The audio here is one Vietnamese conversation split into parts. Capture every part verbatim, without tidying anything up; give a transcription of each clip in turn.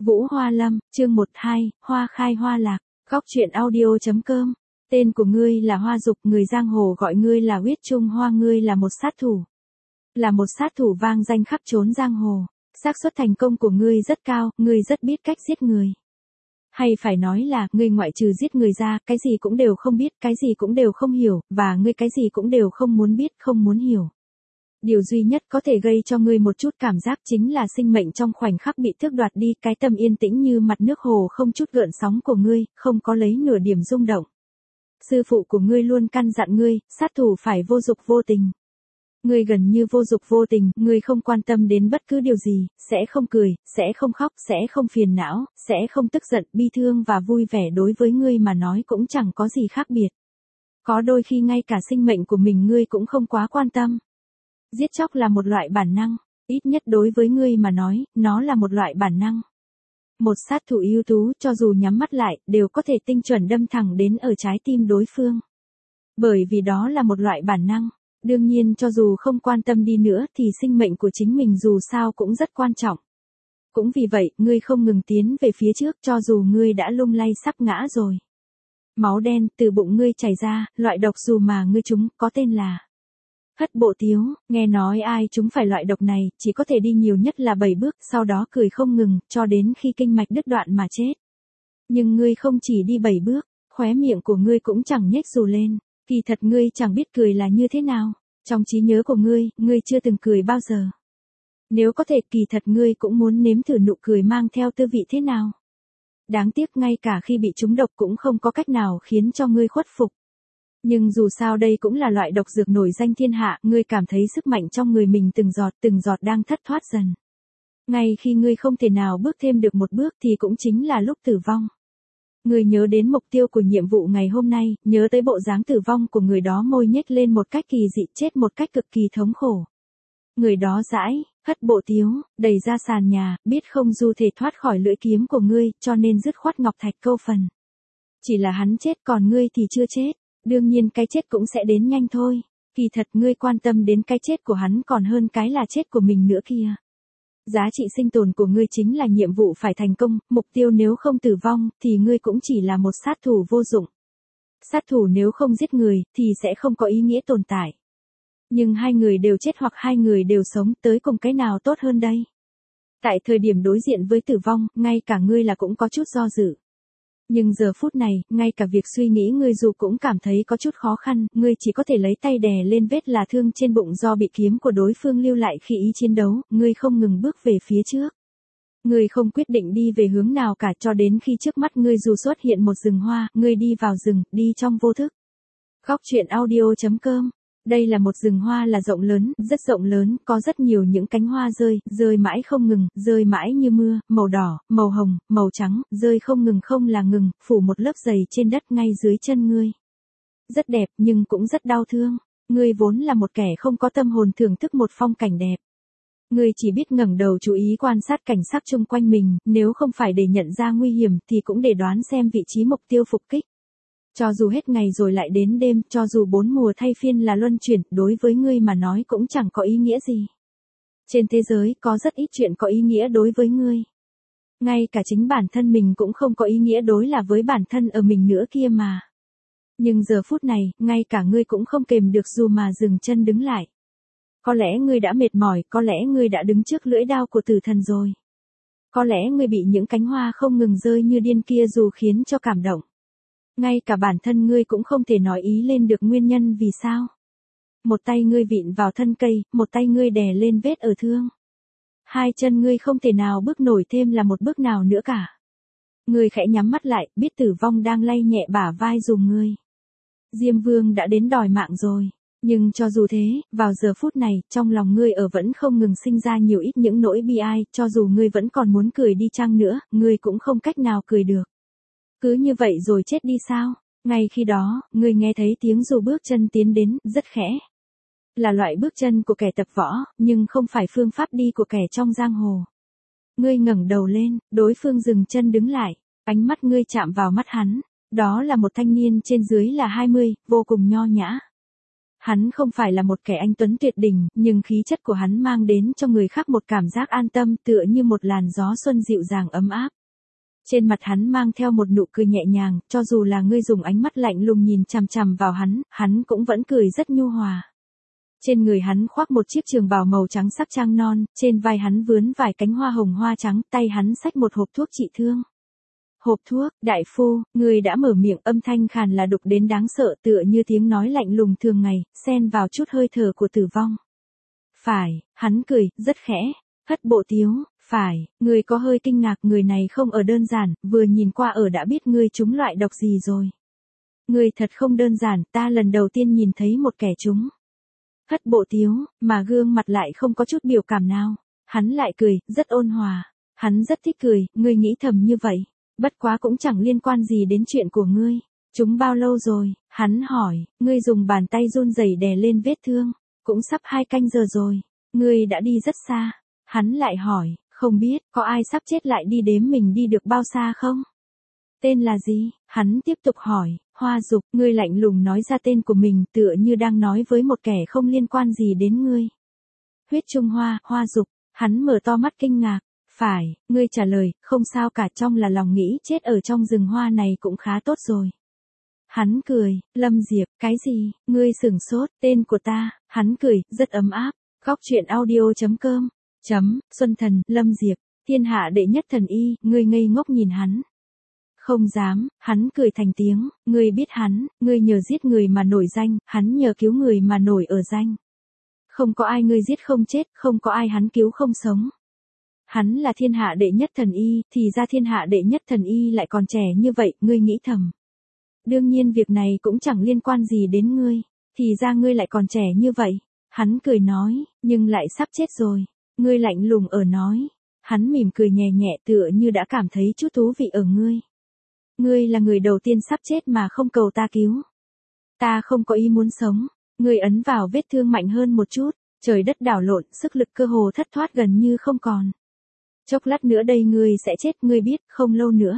Vũ Hoa Lâm, chương một hai, Hoa khai hoa lạc, góc truyện audio.com. Tên của ngươi là Hoa Dục, người giang hồ gọi ngươi là Huyết Trung Hoa, ngươi là một sát thủ. Là một sát thủ vang danh khắp chốn giang hồ. Xác suất thành công của ngươi rất cao, ngươi rất biết cách giết người. Hay phải nói là, ngươi ngoại trừ giết người ra, cái gì cũng đều không biết, cái gì cũng đều không hiểu, và ngươi cái gì cũng đều không muốn biết, không muốn hiểu. Điều duy nhất có thể gây cho ngươi một chút cảm giác chính là sinh mệnh trong khoảnh khắc bị tước đoạt đi, cái tâm yên tĩnh như mặt nước hồ không chút gợn sóng của ngươi, không có lấy nửa điểm rung động. Sư phụ của ngươi luôn căn dặn ngươi, sát thủ phải vô dục vô tình. Ngươi gần như vô dục vô tình, ngươi không quan tâm đến bất cứ điều gì, sẽ không cười, sẽ không khóc, sẽ không phiền não, sẽ không tức giận, bi thương và vui vẻ đối với ngươi mà nói cũng chẳng có gì khác biệt. Có đôi khi ngay cả sinh mệnh của mình ngươi cũng không quá quan tâm. Giết chóc là một loại bản năng, ít nhất đối với ngươi mà nói, nó là một loại bản năng. Một sát thủ ưu tú cho dù nhắm mắt lại, đều có thể tinh chuẩn đâm thẳng đến ở trái tim đối phương. Bởi vì đó là một loại bản năng. Đương nhiên cho dù không quan tâm đi nữa thì sinh mệnh của chính mình dù sao cũng rất quan trọng. Cũng vì vậy, ngươi không ngừng tiến về phía trước cho dù ngươi đã lung lay sắp ngã rồi. Máu đen từ bụng ngươi chảy ra, loại độc dù mà ngươi trúng, có tên là Hất Bộ Tiếu. Nghe nói ai trúng phải loại độc này, chỉ có thể đi nhiều nhất là bảy bước, sau đó cười không ngừng, cho đến khi kinh mạch đứt đoạn mà chết. Nhưng ngươi không chỉ đi bảy bước, khóe miệng của ngươi cũng chẳng nhếch dù lên. Kỳ thật ngươi chẳng biết cười là như thế nào. Trong trí nhớ của ngươi, ngươi chưa từng cười bao giờ. Nếu có thể, kỳ thật ngươi cũng muốn nếm thử nụ cười mang theo tư vị thế nào. Đáng tiếc ngay cả khi bị trúng độc cũng không có cách nào khiến cho ngươi khuất phục. Nhưng dù sao đây cũng là loại độc dược nổi danh thiên hạ, ngươi cảm thấy sức mạnh trong người mình từng giọt từng giọt đang thất thoát dần. Ngay khi ngươi không thể nào bước thêm được một bước thì cũng chính là lúc tử vong. Ngươi nhớ đến mục tiêu của nhiệm vụ ngày hôm nay, nhớ tới bộ dáng tử vong của người đó, môi nhếch lên một cách kỳ dị, chết một cách cực kỳ thống khổ. Người đó dãi, hất bộ tiếu, đẩy ra sàn nhà, biết không du thể thoát khỏi lưỡi kiếm của ngươi, cho nên dứt khoát ngọc thạch câu phần. Chỉ là hắn chết còn ngươi thì chưa chết, đương nhiên cái chết cũng sẽ đến nhanh thôi. Kỳ thật ngươi quan tâm đến cái chết của hắn còn hơn cái là chết của mình nữa kia. Giá trị sinh tồn của ngươi chính là nhiệm vụ phải thành công, mục tiêu nếu không tử vong, thì ngươi cũng chỉ là một sát thủ vô dụng. Sát thủ nếu không giết người, thì sẽ không có ý nghĩa tồn tại. Nhưng hai người đều chết hoặc hai người đều sống, tới cùng cái nào tốt hơn đây? Tại thời điểm đối diện với tử vong, ngay cả ngươi là cũng có chút do dự. Nhưng giờ phút này, ngay cả việc suy nghĩ ngươi dù cũng cảm thấy có chút khó khăn, ngươi chỉ có thể lấy tay đè lên vết là thương trên bụng do bị kiếm của đối phương lưu lại khi ý chiến đấu, ngươi không ngừng bước về phía trước. Ngươi không quyết định đi về hướng nào cả cho đến khi trước mắt ngươi dù xuất hiện một rừng hoa, ngươi đi vào rừng, đi trong vô thức. Góc truyện audio.com. Đây là một rừng hoa là rộng lớn, rất rộng lớn, có rất nhiều những cánh hoa rơi, rơi mãi không ngừng, rơi mãi như mưa, màu đỏ, màu hồng, màu trắng, rơi không ngừng không là ngừng, phủ một lớp dày trên đất ngay dưới chân ngươi. Rất đẹp nhưng cũng rất đau thương, ngươi vốn là một kẻ không có tâm hồn thưởng thức một phong cảnh đẹp. Ngươi chỉ biết ngẩng đầu chú ý quan sát cảnh sắc chung quanh mình, nếu không phải để nhận ra nguy hiểm thì cũng để đoán xem vị trí mục tiêu phục kích. Cho dù hết ngày rồi lại đến đêm, cho dù bốn mùa thay phiên là luân chuyển, đối với ngươi mà nói cũng chẳng có ý nghĩa gì. Trên thế giới có rất ít chuyện có ý nghĩa đối với ngươi. Ngay cả chính bản thân mình cũng không có ý nghĩa đối là với bản thân ở mình nữa kia mà. Nhưng giờ phút này, ngay cả ngươi cũng không kềm được dù mà dừng chân đứng lại. Có lẽ ngươi đã mệt mỏi, có lẽ ngươi đã đứng trước lưỡi đao của tử thần rồi. Có lẽ ngươi bị những cánh hoa không ngừng rơi như điên kia dù khiến cho cảm động. Ngay cả bản thân ngươi cũng không thể nói ý lên được nguyên nhân vì sao. Một tay ngươi vịn vào thân cây, một tay ngươi đè lên vết ở thương. Hai chân ngươi không thể nào bước nổi thêm là một bước nào nữa cả. Ngươi khẽ nhắm mắt lại, biết tử vong đang lay nhẹ bả vai dùm ngươi. Diêm Vương đã đến đòi mạng rồi. Nhưng cho dù thế, vào giờ phút này, trong lòng ngươi ở vẫn không ngừng sinh ra nhiều ít những nỗi bi ai, cho dù ngươi vẫn còn muốn cười đi chăng nữa, ngươi cũng không cách nào cười được. Cứ như vậy rồi chết đi sao? Ngay khi đó, ngươi nghe thấy tiếng dù bước chân tiến đến, rất khẽ. Là loại bước chân của kẻ tập võ, nhưng không phải phương pháp đi của kẻ trong giang hồ. Ngươi ngẩng đầu lên, đối phương dừng chân đứng lại, ánh mắt ngươi chạm vào mắt hắn. Đó là một thanh niên trên dưới là hai mươi, vô cùng nho nhã. Hắn không phải là một kẻ anh tuấn tuyệt đỉnh, nhưng khí chất của hắn mang đến cho người khác một cảm giác an tâm tựa như một làn gió xuân dịu dàng ấm áp. Trên mặt hắn mang theo một nụ cười nhẹ nhàng, cho dù là ngươi dùng ánh mắt lạnh lùng nhìn chằm chằm vào hắn, hắn cũng vẫn cười rất nhu hòa. Trên người hắn khoác một chiếc trường bào màu trắng sắc trang non, trên vai hắn vướn vài cánh hoa hồng hoa trắng, tay hắn xách một hộp thuốc trị thương. Hộp thuốc, đại phu, người đã mở miệng, âm thanh khàn là đục đến đáng sợ tựa như tiếng nói lạnh lùng thường ngày, xen vào chút hơi thở của tử vong. Phải, hắn cười, rất khẽ, hất bộ tiếu, phải, người có hơi kinh ngạc, người này không ở đơn giản, vừa nhìn qua ở đã biết ngươi trúng loại độc gì rồi. Người thật không đơn giản, ta lần đầu tiên nhìn thấy một kẻ trúng. Hất bộ tiếu, mà gương mặt lại không có chút biểu cảm nào. Hắn lại cười, rất ôn hòa. Hắn rất thích cười, ngươi nghĩ thầm như vậy. Bất quá cũng chẳng liên quan gì đến chuyện của ngươi. Chúng bao lâu rồi? Hắn hỏi, ngươi dùng bàn tay run rẩy đè lên vết thương. Cũng sắp hai canh giờ rồi. Ngươi đã đi rất xa. Hắn lại hỏi, không biết, có ai sắp chết lại đi đếm mình đi được bao xa không? Tên là gì? Hắn tiếp tục hỏi, Hoa Dục, ngươi lạnh lùng nói ra tên của mình tựa như đang nói với một kẻ không liên quan gì đến ngươi. Huyết Trung Hoa, Hoa Dục, hắn mở to mắt kinh ngạc. Phải, ngươi trả lời, không sao cả, trong là lòng nghĩ chết ở trong rừng hoa này cũng khá tốt rồi. Hắn cười, Lâm Diệp, cái gì, ngươi sửng sốt, tên của ta, hắn cười, rất ấm áp. Góc truyện audio chấm com, chấm, Xuân Thần, Lâm Diệp, thiên hạ đệ nhất thần y, ngươi ngây ngốc nhìn hắn. Không dám, hắn cười thành tiếng, ngươi biết hắn, ngươi nhờ giết người mà nổi danh, hắn nhờ cứu người mà nổi ở danh. Không có ai ngươi giết không chết, không có ai hắn cứu không sống. Hắn là thiên hạ đệ nhất thần y, thì ra thiên hạ đệ nhất thần y lại còn trẻ như vậy, ngươi nghĩ thầm. Đương nhiên việc này cũng chẳng liên quan gì đến ngươi, thì ra ngươi lại còn trẻ như vậy. Hắn cười nói, nhưng lại sắp chết rồi. Ngươi lạnh lùng ở nói. Hắn mỉm cười nhẹ nhẹ tựa như đã cảm thấy chút thú vị ở ngươi. Ngươi là người đầu tiên sắp chết mà không cầu ta cứu. Ta không có ý muốn sống. Ngươi ấn vào vết thương mạnh hơn một chút. Trời đất đảo lộn, sức lực cơ hồ thất thoát gần như không còn. Chốc lát nữa đây ngươi sẽ chết, ngươi biết, không lâu nữa.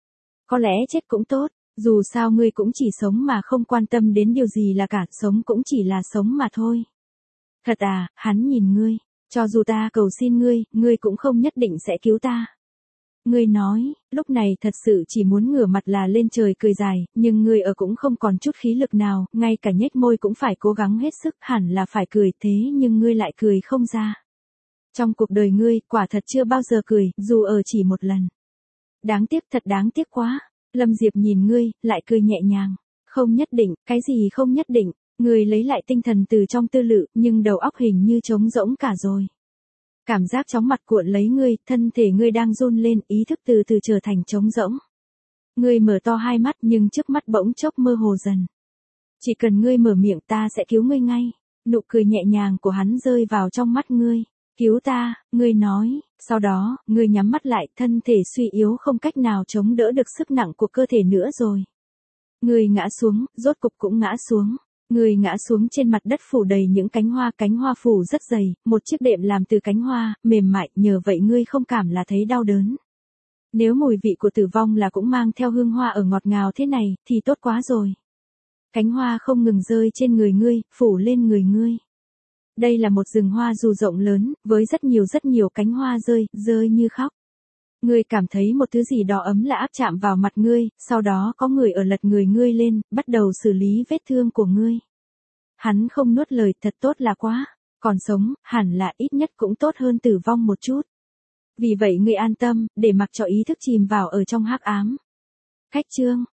Có lẽ chết cũng tốt, dù sao ngươi cũng chỉ sống mà không quan tâm đến điều gì là cả, sống cũng chỉ là sống mà thôi. Thật à, hắn nhìn ngươi, cho dù ta cầu xin ngươi, ngươi cũng không nhất định sẽ cứu ta. Ngươi nói, lúc này thật sự chỉ muốn ngửa mặt là lên trời cười dài, nhưng ngươi ở cũng không còn chút khí lực nào, ngay cả nhếch môi cũng phải cố gắng hết sức, hẳn là phải cười, thế nhưng ngươi lại cười không ra. Trong cuộc đời ngươi, quả thật chưa bao giờ cười, dù ở chỉ một lần. Đáng tiếc, thật đáng tiếc quá. Lâm Diệp nhìn ngươi, lại cười nhẹ nhàng. Không nhất định, cái gì không nhất định. Ngươi lấy lại tinh thần từ trong tư lự, nhưng đầu óc hình như trống rỗng cả rồi. Cảm giác chóng mặt cuộn lấy ngươi, thân thể ngươi đang run lên, ý thức từ từ trở thành trống rỗng. Ngươi mở to hai mắt nhưng trước mắt bỗng chốc mơ hồ dần. Chỉ cần ngươi mở miệng ta sẽ cứu ngươi ngay. Nụ cười nhẹ nhàng của hắn rơi vào trong mắt ngươi. Cứu ta, ngươi nói, sau đó, ngươi nhắm mắt lại, thân thể suy yếu không cách nào chống đỡ được sức nặng của cơ thể nữa rồi. Ngươi ngã xuống, rốt cục cũng ngã xuống. Ngươi ngã xuống trên mặt đất phủ đầy những cánh hoa, cánh hoa phủ rất dày, một chiếc đệm làm từ cánh hoa, mềm mại, nhờ vậy ngươi không cảm là thấy đau đớn. Nếu mùi vị của tử vong là cũng mang theo hương hoa ở ngọt ngào thế này, thì tốt quá rồi. Cánh hoa không ngừng rơi trên người ngươi, phủ lên người ngươi. Đây là một rừng hoa dù rộng lớn, với rất nhiều rất nhiều cánh hoa rơi, rơi như khóc. Ngươi cảm thấy một thứ gì đó ấm lạ áp chạm vào mặt ngươi, sau đó có người ở lật người ngươi lên, bắt đầu xử lý vết thương của ngươi. Hắn không nuốt lời, thật tốt là quá, còn sống, hẳn là ít nhất cũng tốt hơn tử vong một chút. Vì vậy ngươi an tâm, để mặc cho ý thức chìm vào ở trong hắc ám. Cách chương